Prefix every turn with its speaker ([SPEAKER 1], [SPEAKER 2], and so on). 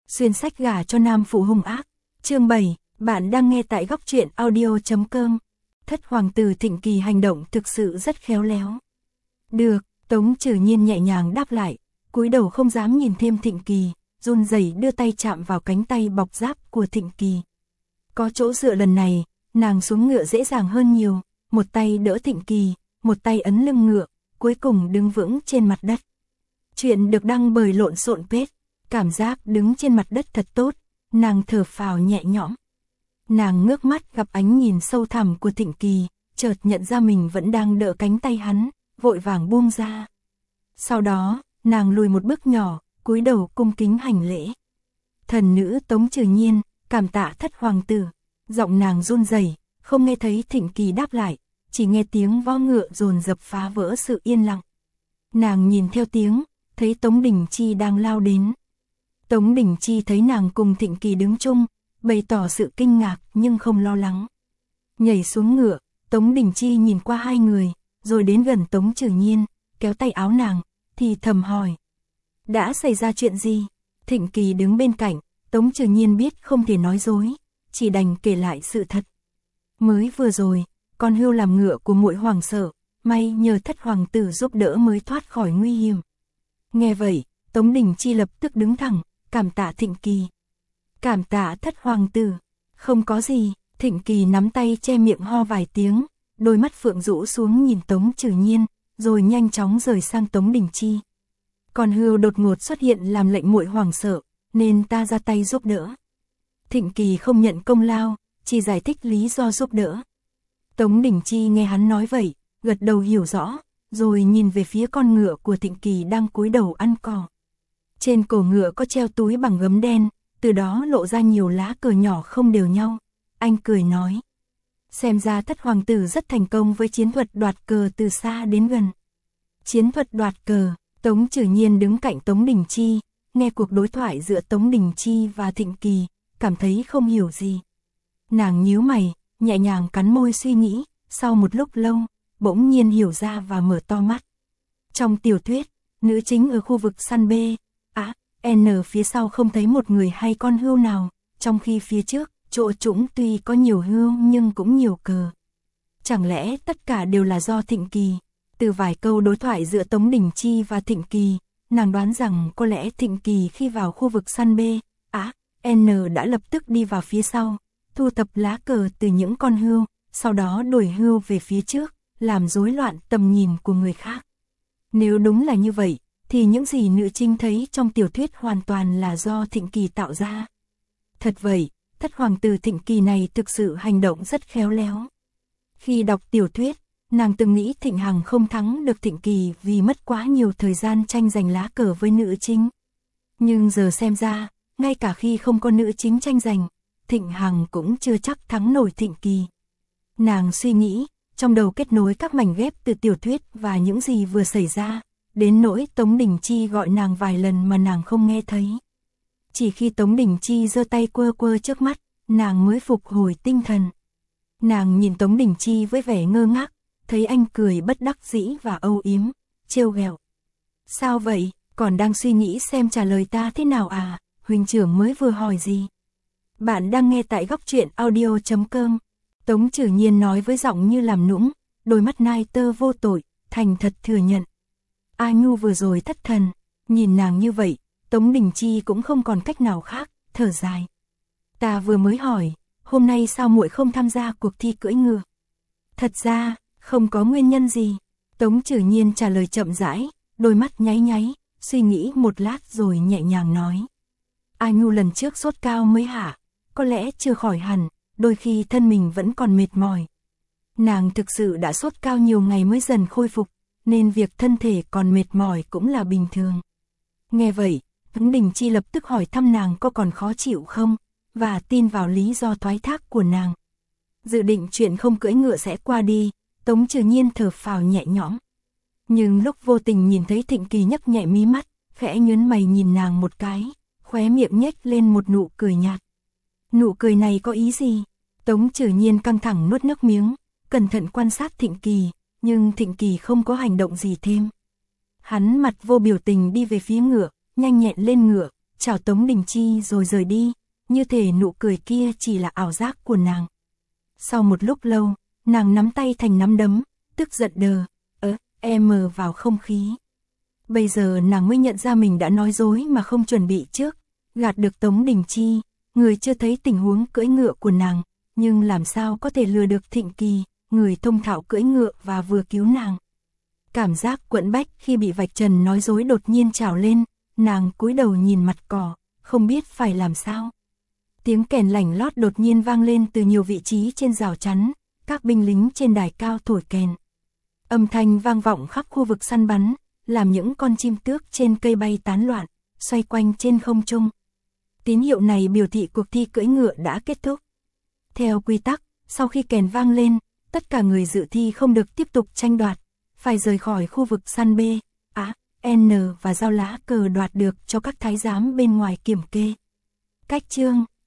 [SPEAKER 1] Xuyên sách gả cho nam phụ hung ác. Chương 7, bạn đang nghe tại góc truyện audio.com. Thất hoàng tử Thịnh Kỳ hành động thực sự rất khéo léo. Được, Tống Trử Nhiên nhẹ nhàng đáp lại, cúi đầu không dám nhìn thêm Thịnh Kỳ, run rẩy đưa tay chạm vào cánh tay bọc giáp của Thịnh Kỳ. Có chỗ dựa lần này, nàng xuống ngựa dễ dàng hơn nhiều, một tay đỡ Thịnh Kỳ, một tay ấn lưng ngựa, cuối cùng đứng vững trên mặt đất. Chuyện được đăng bởi Lộn Xộn Page. Cảm giác đứng trên mặt đất thật tốt, nàng thở phào nhẹ nhõm. Nàng ngước mắt gặp ánh nhìn sâu thẳm của Thịnh Kỳ, chợt nhận ra mình vẫn đang đỡ cánh tay hắn, vội vàng buông ra. Sau đó, nàng lùi một bước nhỏ, cúi đầu cung kính hành lễ. Thần nữ Tống Trử Nhiên, cảm tạ thất hoàng tử. Giọng nàng run rẩy, không nghe thấy Thịnh Kỳ đáp lại, chỉ nghe tiếng vó ngựa dồn dập phá vỡ sự yên lặng. Nàng nhìn theo tiếng, thấy Tống Đình Chi đang lao đến. Tống Đình Chi thấy nàng cùng Thịnh Kỳ đứng chung, bày tỏ sự kinh ngạc nhưng không lo lắng. Nhảy xuống ngựa, Tống Đình Chi nhìn qua hai người, rồi đến gần Tống Trử Nhiên, kéo tay áo nàng, thì thầm hỏi. Đã xảy ra chuyện gì? Thịnh Kỳ đứng bên cạnh, Tống Trử Nhiên biết không thể nói dối, chỉ đành kể lại sự thật. Mới vừa rồi, con hươu làm ngựa của muội hoảng sợ, may nhờ thất hoàng tử giúp đỡ mới thoát khỏi nguy hiểm. Nghe vậy, Tống Đình Chi lập tức đứng thẳng, cảm tạ Thịnh Kỳ. Cảm tạ thất hoàng tử. Không có gì. Thịnh Kỳ nắm tay che miệng ho vài tiếng, đôi mắt phượng rũ xuống nhìn Tống Trử Nhiên, rồi nhanh chóng rời sang Tống Đình Chi. Con hươu đột ngột xuất hiện làm lệnh muội hoảng sợ, nên ta ra tay giúp đỡ. Thịnh Kỳ không nhận công lao, chỉ giải thích lý do giúp đỡ. Tống Đình Chi nghe hắn nói vậy, gật đầu hiểu rõ, rồi nhìn về phía con ngựa của Thịnh Kỳ đang cúi đầu ăn cỏ. Trên cổ ngựa có treo túi bằng gấm đen, từ đó lộ ra nhiều lá cờ nhỏ không đều nhau. Anh cười nói. Xem ra thất hoàng tử rất thành công với chiến thuật đoạt cờ từ xa đến gần. Chiến thuật đoạt cờ. Tống Trử Nhiên đứng cạnh Tống Đình Chi, nghe cuộc đối thoại giữa Tống Đình Chi và Thịnh Kỳ, cảm thấy không hiểu gì. Nàng nhíu mày, nhẹ nhàng cắn môi suy nghĩ, sau một lúc lâu, bỗng nhiên hiểu ra và mở to mắt. Trong tiểu thuyết, nữ chính ở khu vực săn B, N phía sau không thấy một người hay con hươu nào, trong khi phía trước, chỗ trũng tuy có nhiều hươu nhưng cũng nhiều cờ. Chẳng lẽ tất cả đều là do Thịnh Kỳ? Từ vài câu đối thoại giữa Tống Đình Chi và Thịnh Kỳ, nàng đoán rằng có lẽ Thịnh Kỳ khi vào khu vực săn B, N đã lập tức đi vào phía sau, thu thập lá cờ từ những con hươu, sau đó đuổi hươu về phía trước, làm rối loạn tầm nhìn của người khác. Nếu đúng là như vậy, thì những gì nữ chính thấy trong tiểu thuyết hoàn toàn là do Thịnh Kỳ tạo ra. Thật vậy, thất hoàng tử Thịnh Kỳ này thực sự hành động rất khéo léo. Khi đọc tiểu thuyết, nàng từng nghĩ Thịnh Hằng không thắng được Thịnh Kỳ vì mất quá nhiều thời gian tranh giành lá cờ với nữ chính. Nhưng giờ xem ra, ngay cả khi không có nữ chính tranh giành, Thịnh Hằng cũng chưa chắc thắng nổi Thịnh Kỳ. Nàng suy nghĩ, trong đầu kết nối các mảnh ghép từ tiểu thuyết và những gì vừa xảy ra. Đến nỗi Tống Đình Chi gọi nàng vài lần mà nàng không nghe thấy. Chỉ khi Tống Đình Chi giơ tay quơ quơ trước mắt, nàng mới phục hồi tinh thần. Nàng nhìn Tống Đình Chi với vẻ ngơ ngác, thấy anh cười bất đắc dĩ và âu yếm, trêu ghẹo. Sao vậy, còn đang suy nghĩ xem trả lời ta thế nào à, huynh trưởng mới vừa hỏi gì? Bạn đang nghe tại góc truyện audio.com. Tống Trử Nhiên nói với giọng như làm nũng, đôi mắt nai tơ vô tội, thành thật thừa nhận. A Nhu vừa rồi thất thần, nhìn nàng như vậy, Tống Đình Chi cũng không còn cách nào khác, thở dài. Ta vừa mới hỏi, hôm nay sao muội không tham gia cuộc thi cưỡi ngựa? Thật ra, không có nguyên nhân gì. Tống Trử Nhiên trả lời chậm rãi, đôi mắt nháy nháy, suy nghĩ một lát rồi nhẹ nhàng nói. A Nhu lần trước sốt cao mới hả, có lẽ chưa khỏi hẳn, đôi khi thân mình vẫn còn mệt mỏi. Nàng thực sự đã sốt cao nhiều ngày mới dần khôi phục, nên việc thân thể còn mệt mỏi cũng là bình thường. Nghe vậy, Tống Đình Chi lập tức hỏi thăm nàng có còn khó chịu không, và tin vào lý do thoái thác của nàng. Dự định chuyện không cưỡi ngựa sẽ qua đi, Tống Trử Nhiên thở phào nhẹ nhõm. Nhưng lúc vô tình nhìn thấy Thịnh Kỳ nhấc nhẹ mí mắt, khẽ nhướng mày nhìn nàng một cái, khóe miệng nhếch lên một nụ cười nhạt. Nụ cười này có ý gì? Tống Trử Nhiên căng thẳng nuốt nước miếng, cẩn thận quan sát Thịnh Kỳ. Nhưng Thịnh Kỳ không có hành động gì thêm. Hắn mặt vô biểu tình đi về phía ngựa, nhanh nhẹn lên ngựa, chào Tống Đình Chi rồi rời đi, như thể nụ cười kia chỉ là ảo giác của nàng. Sau một lúc lâu, nàng nắm tay thành nắm đấm, tức giận đờ, mờ vào không khí. Bây giờ nàng mới nhận ra mình đã nói dối mà không chuẩn bị trước, gạt được Tống Đình Chi, người chưa thấy tình huống cưỡi ngựa của nàng, nhưng làm sao có thể lừa được Thịnh Kỳ, người thông thạo cưỡi ngựa và vừa cứu nàng. Cảm giác quẫn bách khi bị vạch trần nói dối đột nhiên trào lên, nàng cúi đầu nhìn mặt cỏ, không biết phải làm sao. Tiếng kèn lảnh lót đột nhiên vang lên từ nhiều vị trí trên rào chắn, các binh lính trên đài cao thổi kèn. Âm thanh vang vọng khắp khu vực săn bắn, làm những con chim tước trên cây bay tán loạn, xoay quanh trên không trung. Tín hiệu này biểu thị cuộc thi cưỡi ngựa đã kết thúc. Theo quy tắc, sau khi kèn vang lên, tất cả người dự thi không được tiếp tục tranh đoạt, phải rời khỏi khu vực săn B, A, N và giao lá cờ đoạt được cho các thái giám bên ngoài kiểm kê. Cách chương